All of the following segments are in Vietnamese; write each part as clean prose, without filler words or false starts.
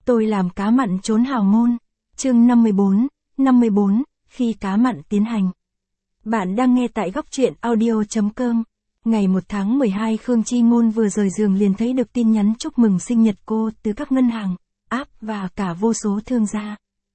Tôi làm cá mặn trốn hào môn. Chương 54, khi cá mặn tiến hành. Bạn đang nghe tại góc truyện audio.com. Ngày 1 tháng 12 Khương Chi Ngôn vừa rời giường liền thấy được tin nhắn chúc mừng sinh nhật cô từ các ngân hàng, app và cả vô số thương gia.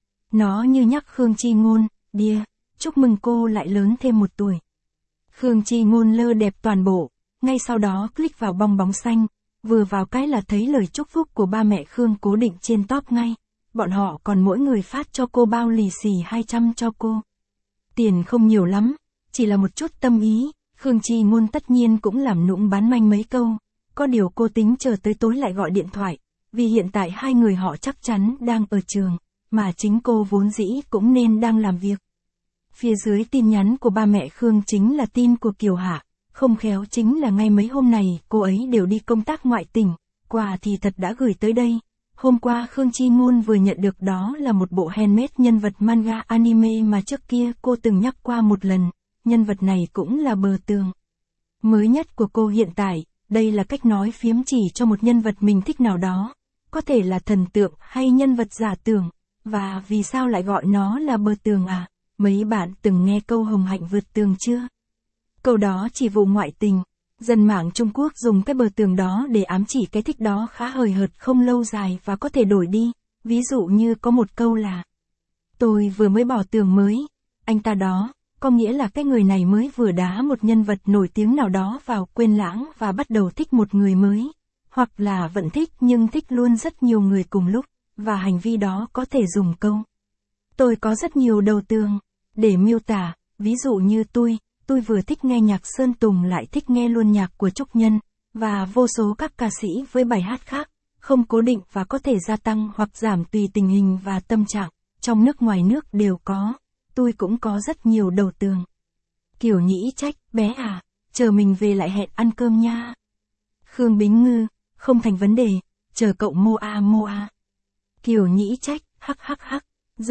Nó như nhắc Khương Chi Ngôn, "Dear, chúc mừng cô lại lớn thêm 1 tuổi." Khương Chi Ngôn lơ đẹp toàn bộ, ngay sau đó click vào bong bóng xanh, vừa vào cái là thấy lời chúc phúc của ba mẹ Khương cố định trên top ngay. Bọn họ còn mỗi người phát cho cô bao lì xì 200 cho cô. Tiền không nhiều lắm, chỉ là một chút tâm ý, Khương Chi Ngôn tất nhiên cũng làm nũng bán manh mấy câu. Có điều cô tính chờ tới tối lại gọi điện thoại, vì hiện tại hai người họ chắc chắn đang ở trường, mà chính cô vốn dĩ cũng nên đang làm việc. Phía dưới tin nhắn của ba mẹ Khương chính là tin của Kiều Hạ, không khéo chính là ngay mấy hôm này cô ấy đều đi công tác ngoại tỉnh, quà thì thật đã gửi tới đây. Hôm qua Khương Chi Ngôn vừa nhận được đó là một bộ handmade nhân vật manga anime mà trước kia cô từng nhắc qua một lần, nhân vật này cũng là Bờ Tường. Mới nhất của cô hiện tại, đây là cách nói phiếm chỉ cho một nhân vật mình thích nào đó, có thể là thần tượng hay nhân vật giả tưởng, và vì sao lại gọi nó là Bờ Tường à? Mấy bạn từng nghe câu hồng hạnh vượt tường chưa? Câu đó chỉ vụ ngoại tình. Dân mạng Trung Quốc dùng cái bờ tường đó để ám chỉ cái thích đó khá hời hợt không lâu dài và có thể đổi đi. Ví dụ như có một câu là: "Tôi vừa mới bỏ tường mới, anh ta đó", có nghĩa là cái người này mới vừa đá một nhân vật nổi tiếng nào đó vào quên lãng và bắt đầu thích một người mới. Hoặc là vẫn thích nhưng thích luôn rất nhiều người cùng lúc, và hành vi đó có thể dùng câu "Tôi có rất nhiều đầu tường" để miêu tả. Ví dụ như tôi vừa thích nghe nhạc Sơn Tùng lại thích nghe luôn nhạc của Trúc Nhân, và vô số các ca sĩ với bài hát khác, không cố định và có thể gia tăng hoặc giảm tùy tình hình và tâm trạng, trong nước ngoài nước đều có. Tôi cũng có rất nhiều đầu tường. Kiều Nhĩ Trách: "Bé à, chờ mình về lại hẹn ăn cơm nha." Khương Bính Ngư: "Không thành vấn đề, chờ cậu moa." Kiều Nhĩ Trách: "Hắc hắc hắc."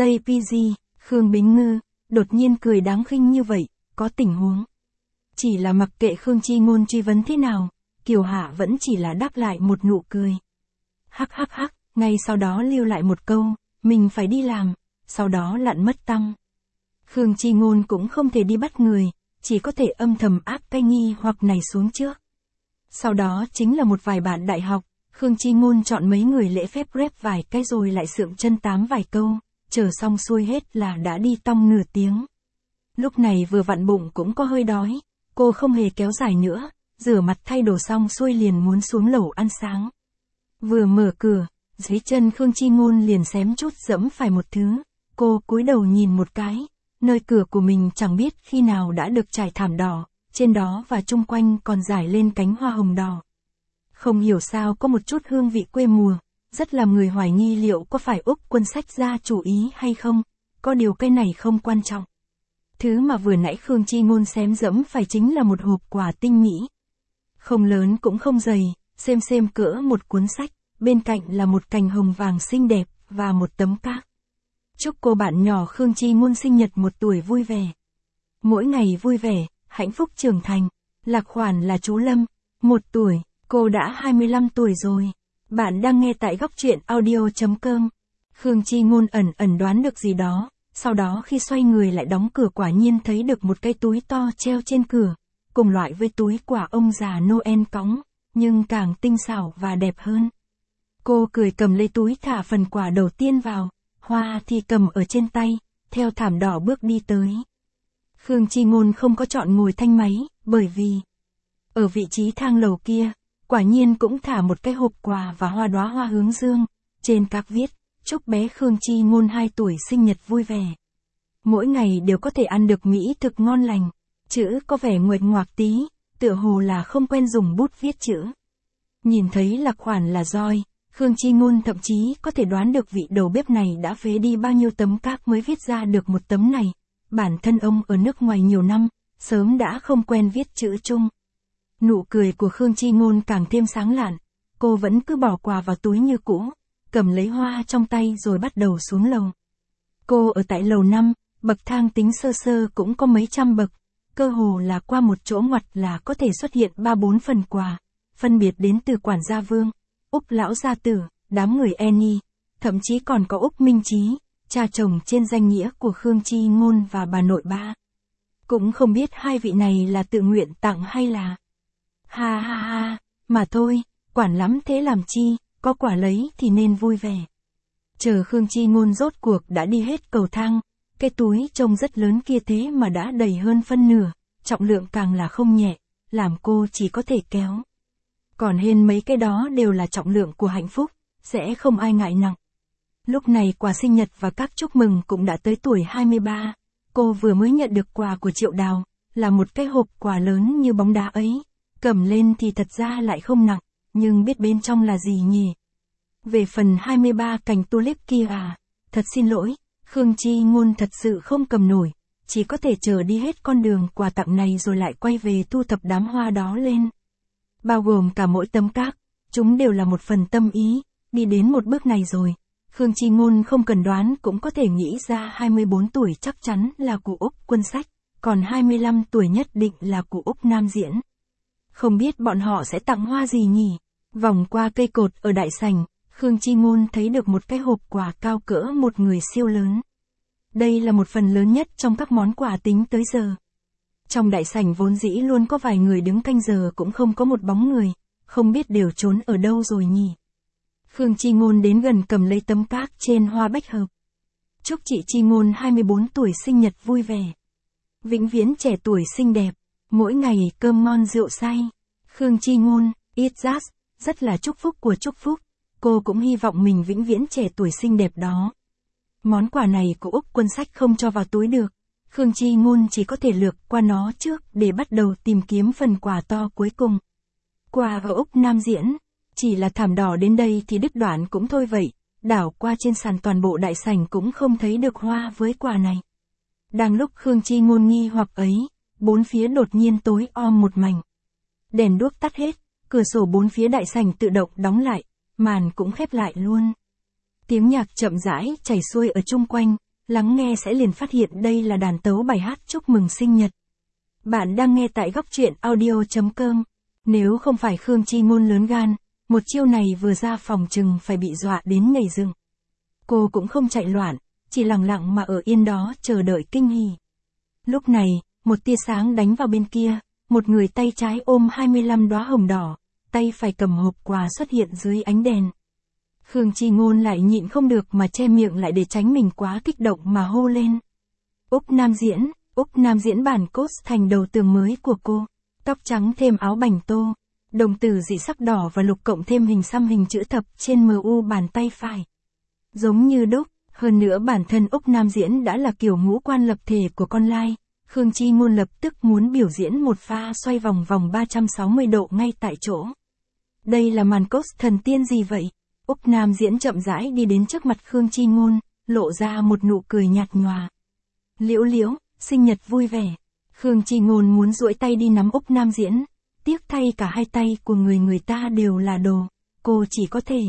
JPG: "Khương Bính Ngư, đột nhiên cười đáng khinh như vậy, có tình huống?" Chỉ là mặc kệ Khương Chi Ngôn truy vấn thế nào, Kiều Hạ vẫn chỉ là đáp lại một nụ cười. Hắc hắc hắc, ngay sau đó lưu lại một câu, "Mình phải đi làm", sau đó lặn mất tăm. Khương Chi Ngôn cũng không thể đi bắt người, chỉ có thể âm thầm áp cái nghi hoặc này xuống trước. Sau đó chính là một vài bạn đại học, Khương Chi Ngôn chọn mấy người lễ phép rep vài cái rồi lại sượng chân tám vài câu, chờ xong xuôi hết là đã đi tong nửa tiếng. Lúc này vừa vặn bụng cũng có hơi đói, cô không hề kéo dài nữa, rửa mặt thay đồ xong xuôi liền muốn xuống lầu ăn sáng. Vừa mở cửa, dưới chân Khương Chi Ngôn liền xém chút dẫm phải một thứ, cô cúi đầu nhìn một cái, nơi cửa của mình chẳng biết khi nào đã được trải thảm đỏ, trên đó và chung quanh còn rải lên cánh hoa hồng đỏ. Không hiểu sao có một chút hương vị quê mùa, rất làm người hoài nghi liệu có phải Úc Quân Sách ra chủ ý hay không, có điều cái này không quan trọng. Thứ mà vừa nãy Khương Chi Ngôn xém dẫm phải chính là một hộp quà tinh mỹ. Không lớn cũng không dày, xem cỡ một cuốn sách, bên cạnh là một cành hồng vàng xinh đẹp, và một tấm cát. Chúc cô bạn nhỏ Khương Chi Ngôn sinh nhật 1 tuổi vui vẻ. Mỗi ngày vui vẻ, hạnh phúc trưởng thành. Lạc khoản là chú Lâm, 1 tuổi, cô đã 25 tuổi rồi. Bạn đang nghe tại góc truyện audio.com. Khương Chi Ngôn ẩn đoán được gì đó. Sau đó khi xoay người lại đóng cửa quả nhiên thấy được một cái túi to treo trên cửa, cùng loại với túi quả ông già Noel cõng, nhưng càng tinh xảo và đẹp hơn. Cô cười cầm lấy túi thả phần quà đầu tiên vào, hoa thì cầm ở trên tay, theo thảm đỏ bước đi tới. Khương Chi Ngôn không có chọn ngồi thanh máy, bởi vì ở vị trí thang lầu kia, quả nhiên cũng thả một cái hộp quà và hoa đóa hoa hướng dương, trên các viết: "Chúc bé Khương Chi Ngôn 2 tuổi sinh nhật vui vẻ. Mỗi ngày đều có thể ăn được mỹ thực ngon lành." Chữ có vẻ nguệch ngoạc tí, tựa hồ là không quen dùng bút viết chữ. Nhìn thấy là khoản là roi, Khương Chi Ngôn thậm chí có thể đoán được vị đầu bếp này đã phế đi bao nhiêu tấm các mới viết ra được một tấm này. Bản thân ông ở nước ngoài nhiều năm, sớm đã không quen viết chữ Trung. Nụ cười của Khương Chi Ngôn càng thêm sáng lạn, cô vẫn cứ bỏ quà vào túi như cũ, cầm lấy hoa trong tay rồi bắt đầu xuống lầu. Cô ở tại lầu 5, bậc thang tính sơ cũng có mấy trăm bậc, cơ hồ là qua một chỗ ngoặt là có thể xuất hiện 3-4 phần quà, phân biệt đến từ quản gia Vương, Úc lão gia tử, đám người Annie, thậm chí còn có Úc Minh Chí, cha chồng trên danh nghĩa của Khương Chi Ngôn và bà nội ba. Cũng không biết hai vị này là tự nguyện tặng hay là... Ha ha ha, mà thôi, quản lắm thế làm chi, có quả lấy thì nên vui vẻ. Chờ Khương Chi Ngôn rốt cuộc đã đi hết cầu thang, cái túi trông rất lớn kia thế mà đã đầy hơn phân nửa, trọng lượng càng là không nhẹ, làm cô chỉ có thể kéo. Còn hên mấy cái đó đều là trọng lượng của hạnh phúc, sẽ không ai ngại nặng. Lúc này quà sinh nhật và các chúc mừng cũng đã tới tuổi 23, cô vừa mới nhận được quà của Triệu Đào, là một cái hộp quà lớn như bóng đá ấy, cầm lên thì thật ra lại không nặng, nhưng biết bên trong là gì nhỉ? Về phần 23 cành tulip kia à, thật xin lỗi, Khương Chi Ngôn thật sự không cầm nổi, chỉ có thể chờ đi hết con đường quà tặng này rồi lại quay về thu thập đám hoa đó lên. Bao gồm cả mỗi tấm các, chúng đều là một phần tâm ý, đi đến một bước này rồi. Khương Chi Ngôn không cần đoán cũng có thể nghĩ ra 24 tuổi chắc chắn là của Úc Quân Sách, còn 25 tuổi nhất định là của Úc Nam Diễn. Không biết bọn họ sẽ tặng hoa gì nhỉ? Vòng qua cây cột ở đại sảnh, Khương Chi Ngôn thấy được một cái hộp quà cao cỡ một người siêu lớn. Đây là một phần lớn nhất trong các món quà tính tới giờ. Trong đại sảnh vốn dĩ luôn có vài người đứng canh giờ cũng không có một bóng người, không biết đều trốn ở đâu rồi nhỉ. Khương Chi Ngôn đến gần cầm lấy tấm các trên hoa bách hợp. Chúc chị Chi Ngôn 24 tuổi sinh nhật vui vẻ. Vĩnh viễn trẻ tuổi xinh đẹp, mỗi ngày cơm ngon rượu say. Khương Chi Ngôn, it just, rất là chúc phúc của chúc phúc. Cô cũng hy vọng mình vĩnh viễn trẻ tuổi xinh đẹp đó. Món quà này của Úc Quân Sách không cho vào túi được. Khương Chi Ngôn chỉ có thể lược qua nó trước để bắt đầu tìm kiếm phần quà to cuối cùng. Quà ở Úc Nam Diễn, chỉ là thảm đỏ đến đây thì đứt đoạn cũng thôi vậy, đảo qua trên sàn toàn bộ đại sảnh cũng không thấy được hoa với quà này. Đang lúc Khương Chi Ngôn nghi hoặc ấy, bốn phía đột nhiên tối om một mảnh. Đèn đuốc tắt hết, cửa sổ bốn phía đại sảnh tự động đóng lại, màn cũng khép lại luôn. Tiếng nhạc chậm rãi chảy xuôi ở chung quanh, lắng nghe sẽ liền phát hiện đây là đàn tấu bài hát chúc mừng sinh nhật. Bạn đang nghe tại góc truyện audio.com. Nếu không phải Khương Chi Ngôn lớn gan, một chiêu này vừa ra phòng chừng phải bị dọa đến nhảy dựng. Cô cũng không chạy loạn, chỉ lặng lặng mà ở yên đó chờ đợi kinh hỉ. Lúc này, một tia sáng đánh vào bên kia, một người tay trái ôm 25 đóa hồng đỏ, tay phải cầm hộp quà xuất hiện dưới ánh đèn. Khương Chi Ngôn lại nhịn không được mà che miệng lại để tránh mình quá kích động mà hô lên. Úc Nam Diễn bản cốt thành đầu tường mới của cô, tóc trắng thêm áo bành tô, đồng tử dị sắc đỏ và lục cộng thêm hình xăm hình chữ thập trên MU bàn tay phải. Giống như đúc, hơn nữa bản thân Úc Nam Diễn đã là kiểu ngũ quan lập thể của con lai, Khương Chi Ngôn lập tức muốn biểu diễn một pha xoay vòng vòng 360 độ ngay tại chỗ. Đây là màn cốt thần tiên gì vậy? Úc Nam Diễn chậm rãi đi đến trước mặt Khương Chi Ngôn, lộ ra một nụ cười nhạt nhòa. Liễu liễu, sinh nhật vui vẻ. Khương Chi Ngôn muốn duỗi tay đi nắm Úc Nam Diễn, tiếc thay cả hai tay của người ta đều là đồ, cô chỉ có thể.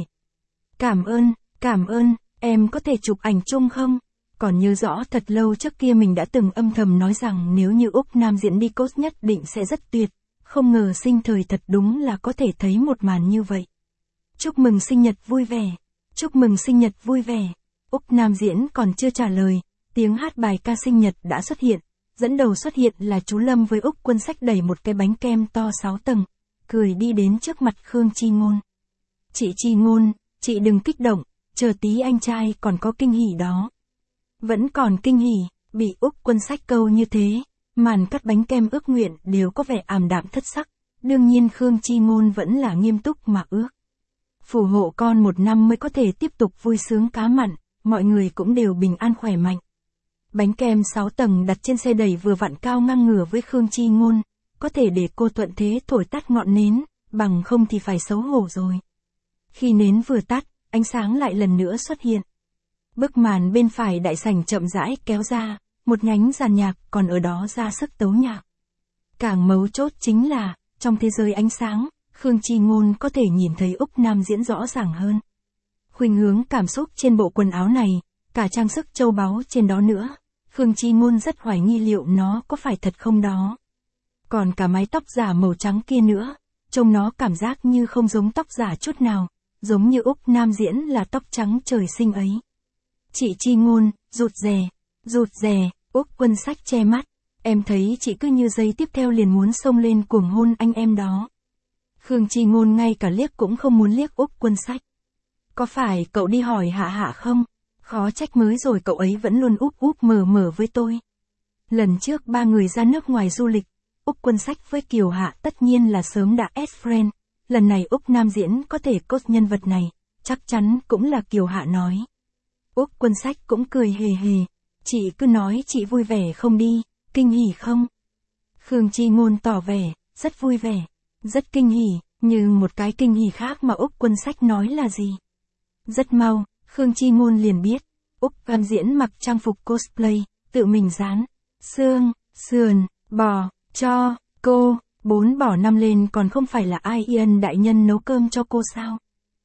Cảm ơn, em có thể chụp ảnh chung không? Còn nhớ rõ thật lâu trước kia mình đã từng âm thầm nói rằng nếu như Úc Nam Diễn đi cốt nhất định sẽ rất tuyệt, không ngờ sinh thời thật đúng là có thể thấy một màn như vậy. Chúc mừng sinh nhật vui vẻ, chúc mừng sinh nhật vui vẻ. Úc Nam Diễn còn chưa trả lời, tiếng hát bài ca sinh nhật đã xuất hiện, dẫn đầu xuất hiện là chú Lâm với Úc Quân Sách đẩy một cái bánh kem to 6 tầng, cười đi đến trước mặt Khương Chi Ngôn. Chị Chi Ngôn, chị đừng kích động, chờ tí anh trai còn có kinh hỉ đó. Vẫn còn kinh hỉ, bị Úc Quân Sách câu như thế, màn cắt bánh kem ước nguyện đều có vẻ ảm đạm thất sắc, đương nhiên Khương Chi Ngôn vẫn là nghiêm túc mà ước. Phù hộ con một năm mới có thể tiếp tục vui sướng cá mặn, mọi người cũng đều bình an khỏe mạnh. Bánh kem 6 tầng đặt trên xe đẩy vừa vặn cao ngang ngửa với Khương Chi Ngôn, có thể để cô thuận thế thổi tắt ngọn nến, bằng không thì phải xấu hổ rồi. Khi nến vừa tắt, ánh sáng lại lần nữa xuất hiện. Bức màn bên phải đại sảnh chậm rãi kéo ra, một nhánh dàn nhạc còn ở đó ra sức tấu nhạc. Càng mấu chốt chính là, trong thế giới ánh sáng, Khương Chi Ngôn có thể nhìn thấy Úc Nam Diễn rõ ràng hơn. Khuynh hướng cảm xúc trên bộ quần áo này, cả trang sức châu báu trên đó nữa, Khương Chi Ngôn rất hoài nghi liệu nó có phải thật không đó. Còn cả mái tóc giả màu trắng kia nữa, trông nó cảm giác như không giống tóc giả chút nào, giống như Úc Nam Diễn là tóc trắng trời sinh ấy. Chị chi ngôn, rụt rè, Úc Quân Sách che mắt, em thấy chị cứ như giây tiếp theo liền muốn xông lên cuồng hôn anh em đó. Khương Chi Ngôn ngay cả liếc cũng không muốn liếc Úc Quân Sách. Có phải cậu đi hỏi Hạ Hạ không? Khó trách mới rồi cậu ấy vẫn luôn úp mở với tôi. Lần trước ba người ra nước ngoài du lịch, Úc Quân Sách với Kiều Hạ tất nhiên là sớm đã friend. Lần này Úc Nam Diễn có thể cốt nhân vật này, chắc chắn cũng là Kiều Hạ nói. Úc Quân Sách cũng cười hề hề. Chị cứ nói chị vui vẻ không đi, kinh hỉ không? Khương Chi Ngôn tỏ vẻ, rất vui vẻ, rất kinh hỉ, nhưng một cái kinh hỉ khác mà Úc Quân Sách nói là gì? Rất mau, Khương Chi Ngôn liền biết, Úc Nam Diễn mặc trang phục cosplay, tự mình dán, xương, sườn, bò, cho, cô, 4 bỏ 5 lên còn không phải là Ian đại nhân nấu cơm cho cô sao?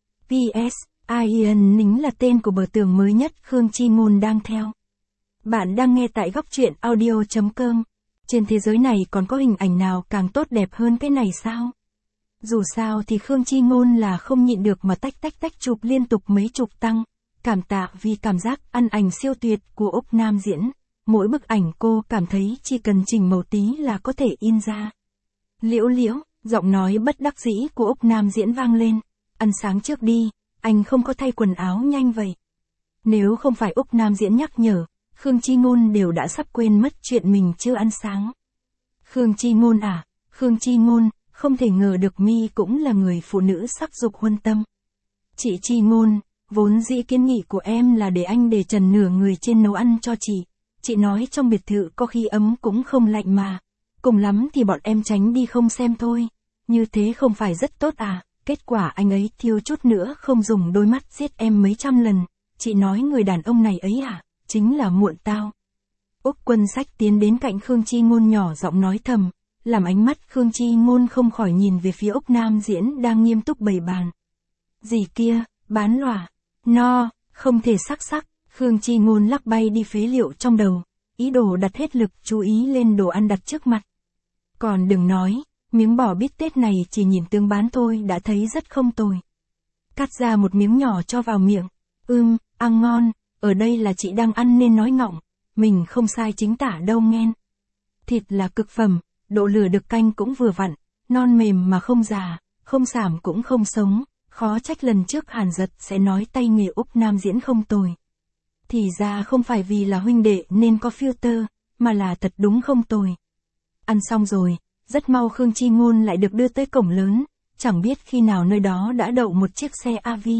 PS, Ian Nính là tên của bờ tường mới nhất Khương Chi Ngôn đang theo. Bạn đang nghe tại góc truyện audio.com. Trên thế giới này còn có hình ảnh nào càng tốt đẹp hơn cái này sao? Dù sao thì Khương Chi Ngôn là không nhịn được mà tách chụp liên tục mấy chục tăng. Cảm tạ vì cảm giác ăn ảnh siêu tuyệt của Úc Nam Diễn. Mỗi bức ảnh cô cảm thấy chỉ cần chỉnh màu tí là có thể in ra. Liễu, giọng nói bất đắc dĩ của Úc Nam Diễn vang lên. Ăn sáng trước đi, anh không có thay quần áo nhanh vậy. Nếu không phải Úc Nam Diễn nhắc nhở, Khương Chi Ngôn đều đã sắp quên mất chuyện mình chưa ăn sáng. Khương Chi Ngôn à, Khương Chi Ngôn, không thể ngờ được mi cũng là người phụ nữ sắc dục huân tâm. Chị Chi Ngôn, vốn dĩ kiến nghị của em là để anh để trần nửa người trên nấu ăn cho chị. Chị nói trong biệt thự có khi ấm cũng không lạnh mà. Cùng lắm thì bọn em tránh đi không xem thôi. Như thế không phải rất tốt à, kết quả anh ấy thiêu chút nữa không dùng đôi mắt giết em mấy trăm lần. Chị nói người đàn ông này ấy à, chính là muộn tao. Úc Quân Sách tiến đến cạnh Khương Chi Ngôn nhỏ giọng nói thầm, làm ánh mắt Khương Chi Ngôn không khỏi nhìn về phía Úc Nam Diễn đang nghiêm túc bày bàn. Gì kia, bán lòa, no, không thể sắc, Khương Chi Ngôn lắc bay đi phế liệu trong đầu, ý đồ đặt hết lực chú ý lên đồ ăn đặt trước mặt. Còn đừng nói, miếng bò bít tết này chỉ nhìn tương bán thôi đã thấy rất không tồi. Cắt ra một miếng nhỏ cho vào miệng, ăn ngon, ở đây là chị đang ăn nên nói ngọng, mình không sai chính tả đâu nghen. Thịt là cực phẩm, độ lửa được canh cũng vừa vặn, non mềm mà không già, không sảm cũng không sống, khó trách lần trước Hàn Giật sẽ nói tay nghề Úc Nam Diễn không tồi. Thì ra không phải vì là huynh đệ nên có filter, mà là thật đúng không tồi. Ăn xong rồi, rất mau Khương Chi Ngôn lại được đưa tới cổng lớn, chẳng biết khi nào nơi đó đã đậu một chiếc xe AV.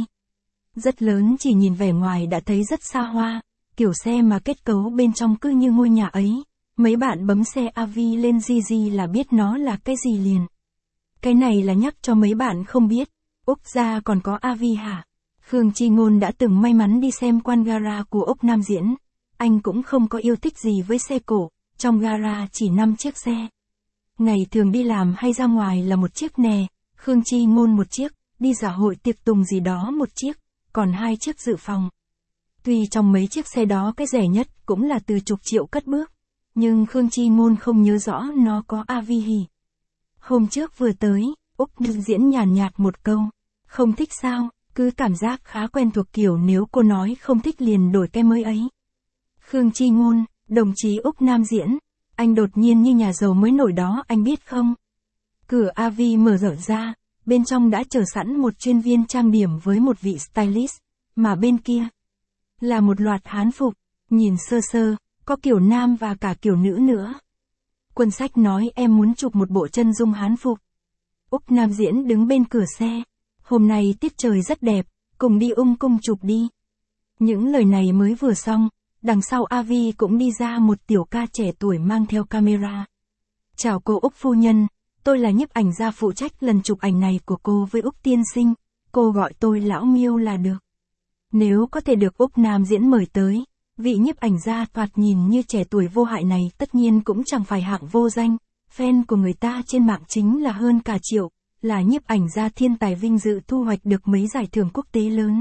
Rất lớn chỉ nhìn vẻ ngoài đã thấy rất xa hoa, kiểu xe mà kết cấu bên trong cứ như ngôi nhà ấy. Mấy bạn bấm xe AV lên GG là biết nó là cái gì liền. Cái này là nhắc cho mấy bạn không biết, Úc gia còn có AV hả? Khương Chi Ngôn đã từng may mắn đi xem quan gara của Úc Nam Diễn. Anh cũng không có yêu thích gì với xe cổ, trong gara chỉ 5 chiếc xe. Ngày thường đi làm hay ra ngoài là một chiếc nè, Khương Chi Ngôn một chiếc, đi giả hội tiệc tùng gì đó một chiếc, còn 2 chiếc dự phòng. Tuy trong mấy chiếc xe đó cái rẻ nhất cũng là từ chục triệu cất bước, nhưng Khương Chi Ngôn không nhớ rõ nó có AV hỉ. Hôm trước vừa tới, Úc Nam Diễn nhàn nhạt một câu, không thích sao, cứ cảm giác khá quen thuộc kiểu nếu cô nói không thích liền đổi cái mới ấy. Khương Chi Ngôn, đồng chí Úc Nam Diễn, anh đột nhiên như nhà giàu mới nổi đó anh biết không? Cửa AV mở rộng ra, bên trong đã chờ sẵn một chuyên viên trang điểm với một vị stylist, mà bên kia là một loạt hán phục, nhìn sơ, có kiểu nam và cả kiểu nữ nữa. Quân Sách nói em muốn chụp một bộ chân dung hán phục. Úc Nam Diễn đứng bên cửa xe, hôm nay tiết trời rất đẹp, cùng đi cung chụp đi. Những lời này mới vừa xong, đằng sau AV cũng đi ra một tiểu ca trẻ tuổi mang theo camera. Chào cô Úc phu nhân, tôi là nhiếp ảnh gia phụ trách lần chụp ảnh này của cô với Úc tiên sinh, cô gọi tôi lão Miêu là được. Nếu có thể được Úc Nam Diễn mời tới, vị nhiếp ảnh gia thoạt nhìn như trẻ tuổi vô hại này tất nhiên cũng chẳng phải hạng vô danh, fan của người ta trên mạng chính là hơn cả triệu, là nhiếp ảnh gia thiên tài vinh dự thu hoạch được mấy giải thưởng quốc tế lớn.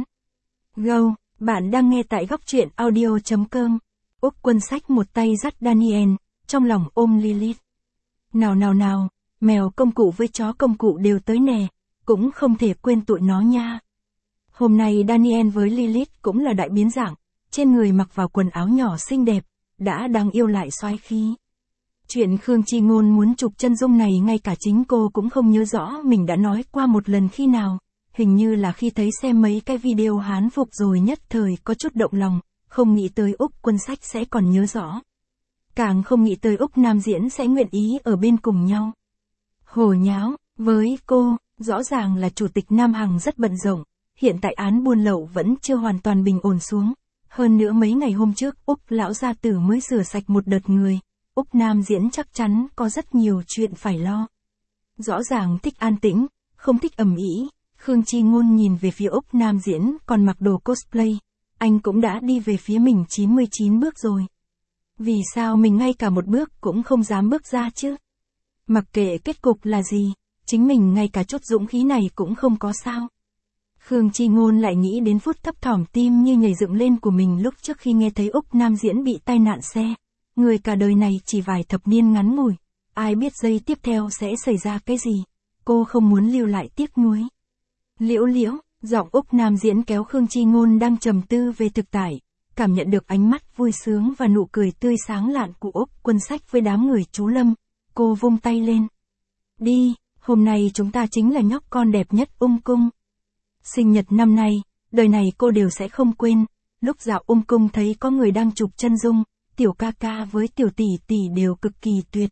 Go, bạn đang nghe tại góc truyện audio.com. Úc Quân Sách một tay dắt Daniel, trong lòng ôm Lilith. Nào, mèo công cụ với chó công cụ đều tới nè, cũng không thể quên tụi nó nha. Hôm nay Daniel với Lilith cũng là đại biến dạng, trên người mặc vào quần áo nhỏ xinh đẹp, đã đáng yêu lại xoái khí. Chuyện Khương Chi Ngôn muốn chụp chân dung này ngay cả chính cô cũng không nhớ rõ mình đã nói qua một lần khi nào, hình như là khi thấy xem mấy cái video Hán phục rồi nhất thời có chút động lòng, không nghĩ tới Úc Quân Sách sẽ còn nhớ rõ. Càng không nghĩ tới Úc Nam Diễn sẽ nguyện ý ở bên cùng nhau. Hồ nháo, với cô, rõ ràng là Chủ tịch Nam Hằng rất bận rộn, hiện tại án buôn lậu vẫn chưa hoàn toàn bình ổn xuống. Hơn nữa mấy ngày hôm trước Úc lão gia tử mới rửa sạch một đợt người, Úc Nam Diễn chắc chắn có rất nhiều chuyện phải lo. Rõ ràng thích an tĩnh, không thích ầm ĩ. Khương Chi Ngôn nhìn về phía Úc Nam Diễn còn mặc đồ cosplay, anh cũng đã đi về phía mình 99 bước rồi. Vì sao mình ngay cả một bước cũng không dám bước ra chứ? Mặc kệ kết cục là gì, chính mình ngay cả chút dũng khí này cũng không có sao. Khương Chi Ngôn lại nghĩ đến phút thấp thỏm tim như nhảy dựng lên của mình lúc trước khi nghe thấy Úc Nam Diễn bị tai nạn xe. Người cả đời này chỉ vài thập niên ngắn ngủi, ai biết giây tiếp theo sẽ xảy ra cái gì. Cô không muốn lưu lại tiếc nuối. Liễu liễu, giọng Úc Nam Diễn kéo Khương Chi Ngôn đang trầm tư về thực tại, cảm nhận được ánh mắt vui sướng và nụ cười tươi sáng lạn của Úc Quân Sách với đám người chú Lâm. Cô vung tay lên. Đi, hôm nay chúng ta chính là nhóc con đẹp nhất cung. Sinh nhật năm nay, đời này cô đều sẽ không quên. Lúc dạo cung thấy có người đang chụp chân dung, tiểu ca ca với tiểu tỷ tỷ đều cực kỳ tuyệt.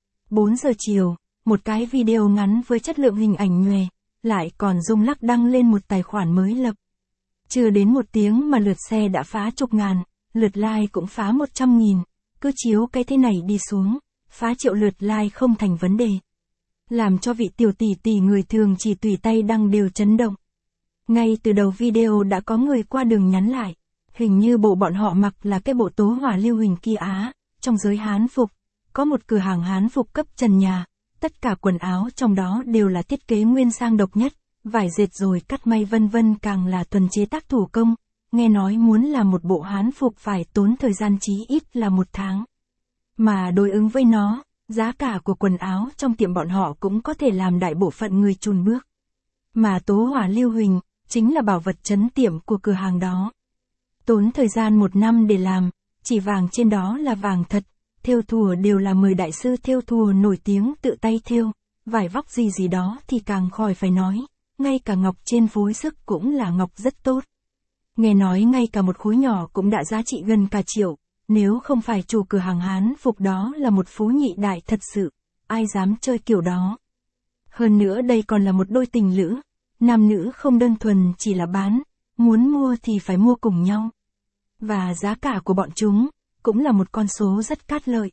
4 giờ chiều, một cái video ngắn với chất lượng hình ảnh nhòe, lại còn rung lắc đăng lên một tài khoản mới lập. Chưa đến một tiếng mà lượt xe đã phá chục ngàn, lượt like cũng phá 100.000, cứ chiếu cái thế này đi xuống, phá triệu lượt like không thành vấn đề. Làm cho vị tiểu tỷ tỷ người thường chỉ tùy tay đăng đều chấn động. Ngay từ đầu video đã có người qua đường nhắn lại, hình như bộ bọn họ mặc là cái bộ Tố Hỏa Lưu Huỳnh kia á, trong giới Hán phục, có một cửa hàng Hán phục cấp trần nhà, tất cả quần áo trong đó đều là thiết kế nguyên sang độc nhất, vải dệt rồi cắt may vân vân càng là thuần chế tác thủ công, nghe nói muốn làm một bộ Hán phục phải tốn thời gian chí ít là 1 tháng. Mà đối ứng với nó, giá cả của quần áo trong tiệm bọn họ cũng có thể làm đại bộ phận người chùn bước. Mà Tố Hỏa Lưu Huỳnh, chính là bảo vật trấn tiệm của cửa hàng đó. Tốn thời gian 1 năm để làm, chỉ vàng trên đó là vàng thật, thêu thùa đều là 10 đại sư thêu thùa nổi tiếng tự tay thêu, vải vóc gì đó thì càng khỏi phải nói, ngay cả ngọc trên phối sức cũng là ngọc rất tốt. Nghe nói ngay cả một khối nhỏ cũng đã giá trị gần cả triệu, nếu không phải chủ cửa hàng Hán phục đó là một phú nhị đại thật sự, ai dám chơi kiểu đó. Hơn nữa đây còn là một đôi tình lữ, nam nữ không đơn thuần chỉ là bán, muốn mua thì phải mua cùng nhau. Và giá cả của bọn chúng, cũng là một con số rất cát lợi.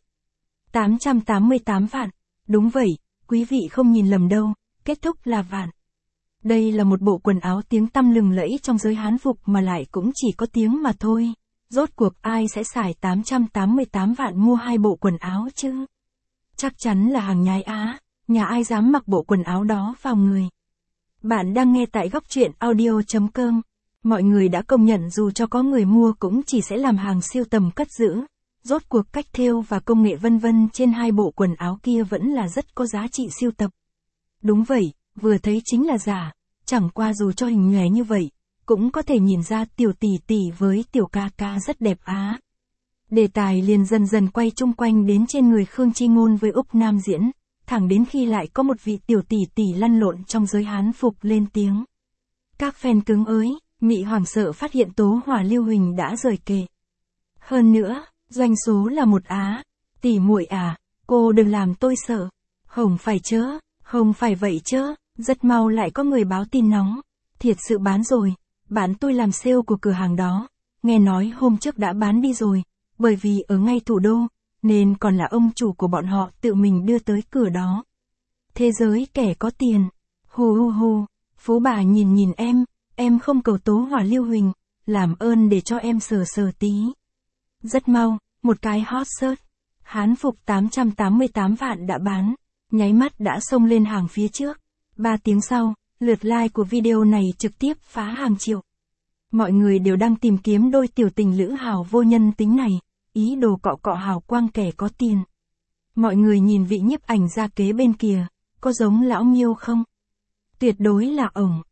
888 vạn, đúng vậy, quý vị không nhìn lầm đâu, kết thúc là vạn. Đây là một bộ quần áo tiếng tăm lừng lẫy trong giới Hán phục mà lại cũng chỉ có tiếng mà thôi. Rốt cuộc ai sẽ xài 888 vạn mua 2 bộ quần áo chứ? Chắc chắn là hàng nhái á, nhà ai dám mặc bộ quần áo đó vào người. Bạn đang nghe tại góc truyện audio.com. Mọi người đã công nhận dù cho có người mua cũng chỉ sẽ làm hàng siêu tầm cất giữ. Rốt cuộc cách thêu và công nghệ vân vân trên 2 bộ quần áo kia vẫn là rất có giá trị siêu tập. Đúng vậy, vừa thấy chính là giả, chẳng qua dù cho hình nhòe như vậy, cũng có thể nhìn ra tiểu tỷ tỷ với tiểu ca ca rất đẹp á. Đề tài liền dần dần quay chung quanh đến trên người Khương Chi Ngôn với Úc Nam Diễn, thẳng đến khi lại có một vị tiểu tỷ tỷ lăn lộn trong giới Hán phục lên tiếng. Các fan cứng ới, mị hoảng sợ phát hiện Tố Hỏa Lưu Huỳnh đã rời kề. Hơn nữa, doanh số là một á, tỷ muội à, cô đừng làm tôi sợ. Không phải chớ, không phải vậy chớ, rất mau lại có người báo tin nóng. Thiệt sự bán rồi, bạn tôi làm sale của cửa hàng đó, nghe nói hôm trước đã bán đi rồi, bởi vì ở ngay thủ đô, nên còn là ông chủ của bọn họ tự mình đưa tới cửa đó. Thế giới kẻ có tiền, hù, phú bà nhìn em không cầu Tố Hỏa Lưu Huỳnh, làm ơn để cho em sờ tí. Rất mau, một cái hot search, Hán phục 888 vạn đã bán, nháy mắt đã xông lên hàng phía trước. 3 tiếng sau, lượt like của video này trực tiếp phá hàng triệu. Mọi người đều đang tìm kiếm đôi tiểu tình lữ hào vô nhân tính này, ý đồ cọ hào quang kẻ có tiền. Mọi người nhìn vị nhiếp ảnh gia kế bên kia, có giống lão Miêu không? Tuyệt đối là ổng,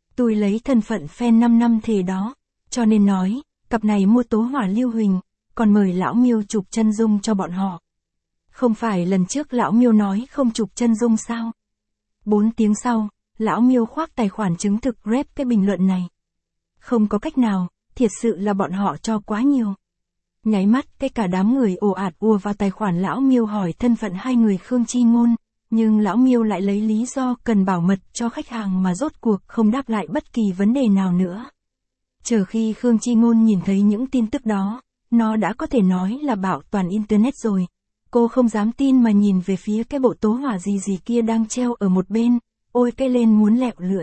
Tôi lấy thân phận fan 5 năm thề đó, cho nên nói, cặp này mua tố hỏa Lưu Huỳnh, còn mời lão Miêu chụp chân dung cho bọn họ. Không phải lần trước lão Miêu nói không chụp chân dung sao? 4 tiếng sau, lão Miêu khoác tài khoản chứng thực rep cái bình luận này. Không có cách nào, thiệt sự là bọn họ cho quá nhiều. Nháy mắt cái cả đám người ồ ạt ùa vào tài khoản lão Miêu hỏi thân phận hai người Khương Chi Ngôn, nhưng lão Miêu lại lấy lý do cần bảo mật cho khách hàng mà rốt cuộc không đáp lại bất kỳ vấn đề nào nữa. Chờ khi Khương Chi Ngôn nhìn thấy những tin tức đó, nó đã có thể nói là bạo toàn internet rồi. Cô không dám tin mà nhìn về phía cái bộ tố hỏa gì kia đang treo ở một bên, ôi cái lên muốn lẹo lưỡi.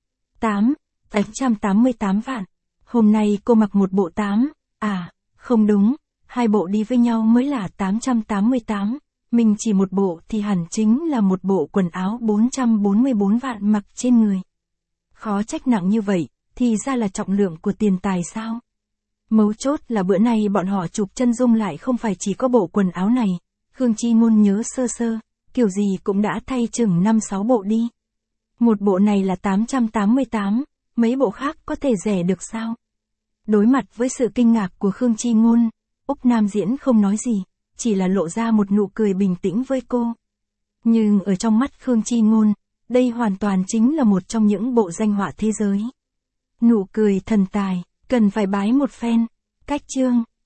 888 vạn. Hôm nay cô mặc một bộ 8, không đúng, hai bộ đi với nhau mới là 888, mình chỉ một bộ thì hẳn chính là một bộ quần áo 444 vạn mặc trên người. Khó trách nặng như vậy, thì ra là trọng lượng của tiền tài sao? Mấu chốt là bữa nay bọn họ chụp chân dung lại không phải chỉ có bộ quần áo này, Khương Chi Ngôn nhớ sơ sơ, kiểu gì cũng đã thay chừng 5-6 bộ đi. Một bộ này là 888, mấy bộ khác có thể rẻ được sao? Đối mặt với sự kinh ngạc của Khương Chi Ngôn, Úc Nam Diễn không nói gì, chỉ là lộ ra một nụ cười bình tĩnh với cô. Nhưng ở trong mắt Khương Chi Ngôn, đây hoàn toàn chính là một trong những bộ danh họa thế giới. Nụ cười thần tài, cần phải bái một phen. Cách chương